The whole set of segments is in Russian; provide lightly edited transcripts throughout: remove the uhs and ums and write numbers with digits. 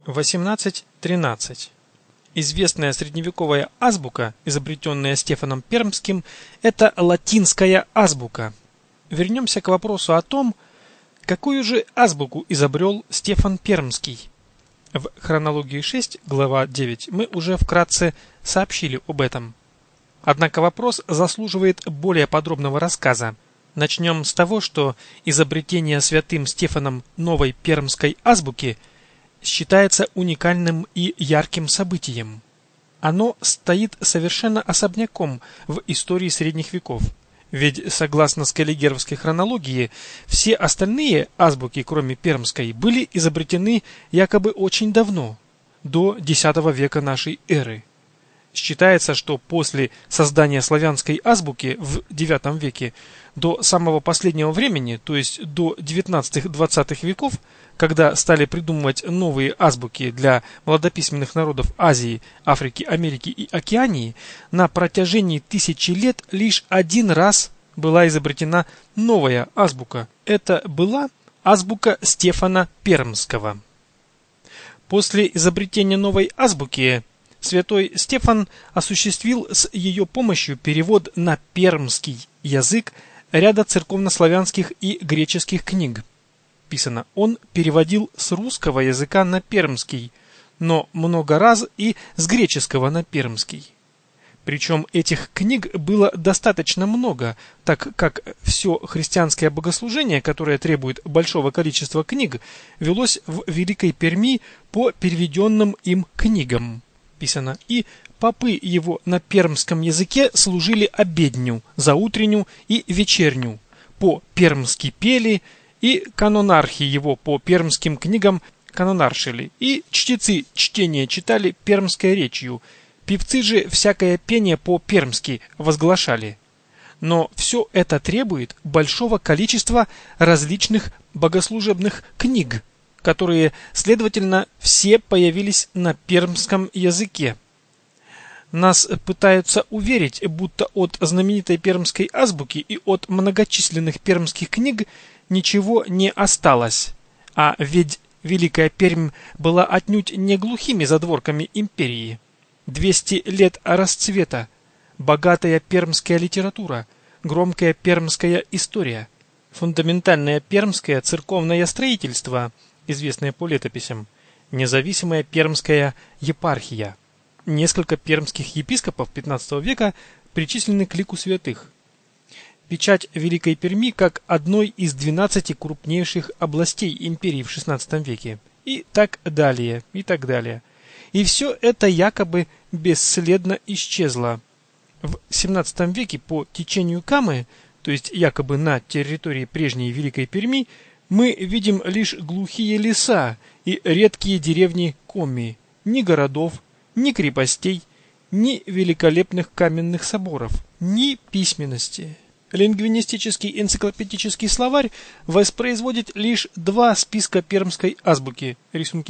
1813. Известная средневековая азбука, изобретенная Стефаном Пермским, это латинская азбука. Вернемся к вопросу о том, какую же азбуку изобрел Стефан Пермский. В хронологии 6, глава 9, мы уже вкратце сообщили об этом. Однако вопрос заслуживает более подробного рассказа. Начнем с того, что изобретение святым Стефаном новой пермской азбуки считается уникальным и ярким событием. Оно стоит совершенно особняком в истории средних веков. Ведь, согласно скаллигеровской хронологии, все остальные азбуки, кроме пермской, были изобретены якобы очень давно, до X века нашей эры. Считается, что после создания славянской азбуки в IX веке до самого последнего времени, то есть до XIX-XX веков, когда стали придумывать новые азбуки для младописьменных народов Азии, Африки, Америки и Океании, на протяжении тысячи лет лишь один раз была изобретена новая азбука. Это была азбука Стефана Пермского. После изобретения новой азбуки святой Стефан осуществил с ее помощью перевод на пермский язык ряда церковнославянских и греческих книг. Писано, он переводил с русского языка на пермский, но много раз и с греческого на пермский. Причем этих книг было достаточно много, так как все христианское богослужение, которое требует большого количества книг, велось в Великой Перми по переведенным им книгам. Писано, и попы его на пермском языке служили обедню, заутренню и вечерню, по-пермски пели, и канонархи его по пермским книгам канонаршили, и чтецы чтение читали пермской речью, певцы же всякое пение по-пермски возглашали. Но все это требует большого количества различных богослужебных книг, которые, следовательно, все появились на пермском языке. Нас пытаются уверить, будто от знаменитой пермской азбуки и от многочисленных пермских книг ничего не осталось. А ведь Великая Пермь была отнюдь не глухими задворками империи. 200 лет расцвета, богатая пермская литература, громкая пермская история, фундаментальное пермское церковное строительство, известное по летописям, независимая пермская епархия. Несколько пермских епископов XV века причислены к лику святых. Печать Великой Перми как одной из 12 крупнейших областей империи в XVI веке. И так далее, и так далее. И все это якобы бесследно исчезло. В XVII веке по течению Камы, то есть якобы на территории прежней Великой Перми, мы видим лишь глухие леса и редкие деревни Коми, ни городов, ни крепостей, ни великолепных каменных соборов, ни письменности. Лингвинистический энциклопедический словарь воспроизводит лишь два списка пермской азбуки, рисунки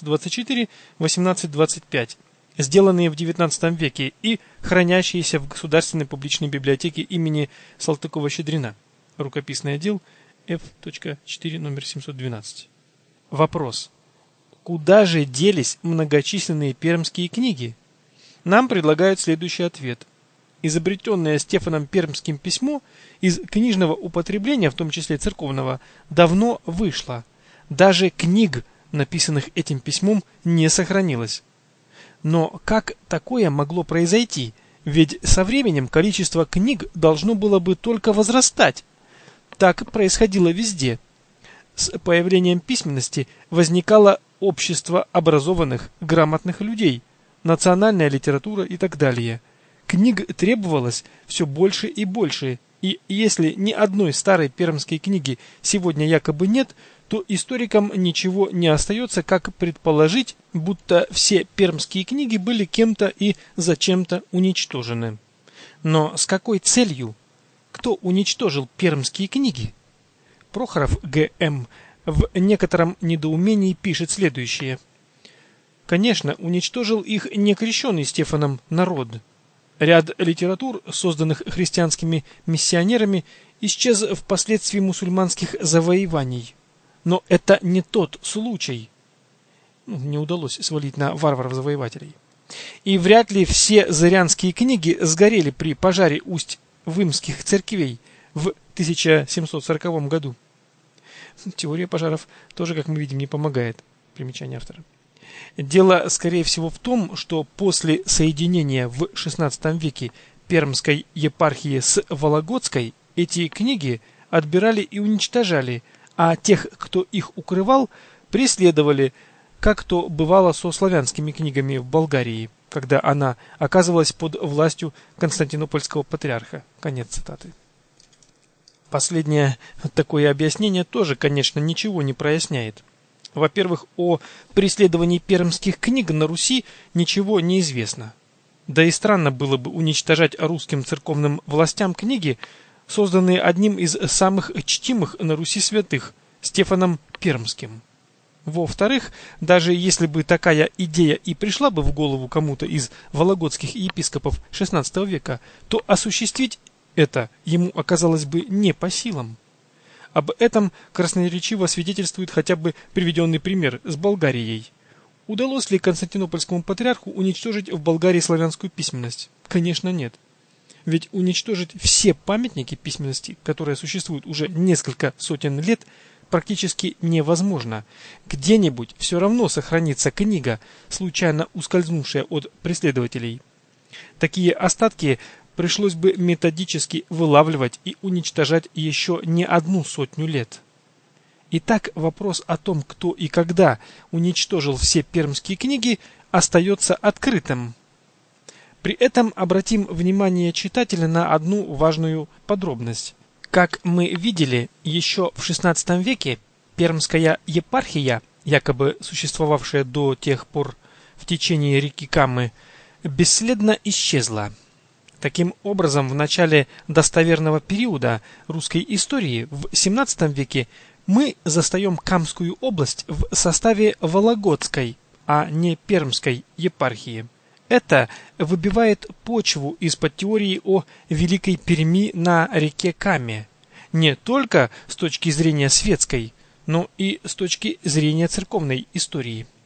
1824-1825, сделанные в XIX веке и хранящиеся в Государственной публичной библиотеке имени Салтыкова-Щедрина, рукописный отдел F.4, номер 712. Вопрос. Куда же делись многочисленные пермские книги? Нам предлагают следующий ответ. Изобретенное Стефаном Пермским письмо из книжного употребления, в том числе церковного, давно вышло. Даже книг, написанных этим письмом, не сохранилось. Но как такое могло произойти? Ведь со временем количество книг должно было бы только возрастать. Так происходило везде. С появлением письменности возникало общество образованных, грамотных людей, национальная литература и так далее. Книг требовалось все больше и больше, и если ни одной старой пермской книги сегодня якобы нет, то историкам ничего не остается, как предположить, будто все пермские книги были кем-то и зачем-то уничтожены. Но с какой целью? Кто уничтожил пермские книги? Прохоров Г.М. в некотором недоумении пишет следующее. Конечно, уничтожил их некрещенный Стефаном народ. Ряд литератур, созданных христианскими миссионерами, исчез впоследствии мусульманских завоеваний. Но это не тот случай. не удалось свалить на варваров-завоевателей. И вряд ли все зырянские книги сгорели при пожаре Усть-Вымских церквей в 1740 году. Теория пожаров тоже, как мы видим, не помогает. Примечание автора. Дело, скорее всего, в том, что после соединения в XVI веке Пермской епархии с Вологодской эти книги отбирали и уничтожали, а тех, кто их укрывал, преследовали, как то бывало со славянскими книгами в Болгарии, когда она оказывалась под властью Константинопольского патриарха. Конец цитаты. Последнее такое объяснение тоже, конечно, ничего не проясняет. Во-первых, о преследовании пермских книг на Руси ничего не известно. Да и странно было бы уничтожать русским церковным властям книги, созданные одним из самых чтимых на Руси святых, Стефаном Пермским. Во-вторых, даже если бы такая идея и пришла бы в голову кому-то из вологодских епископов XVI века, то осуществить это ему оказалось бы не по силам. Об этом красноречиво свидетельствует хотя бы приведенный пример с Болгарией. Удалось ли Константинопольскому патриарху уничтожить в Болгарии славянскую письменность? Конечно, нет. Ведь уничтожить все памятники письменности, которые существуют уже несколько сотен лет, практически невозможно. Где-нибудь все равно сохранится книга, случайно ускользнувшая от преследователей. Такие остатки пришлось бы методически вылавливать и уничтожать еще не 100 лет. Итак, вопрос о том, кто и когда уничтожил все пермские книги, остается открытым. При этом обратим внимание читателя на одну важную подробность. Как мы видели, еще в XVI веке Пермская епархия, якобы существовавшая до тех пор в течение реки Камы, бесследно исчезла. Таким образом, в начале достоверного периода русской истории в XVII веке мы застаем Камскую область в составе Вологодской, а не Пермской епархии. Это выбивает почву из-под теории о Великой Перми на реке Каме, не только с точки зрения светской, но и с точки зрения церковной истории.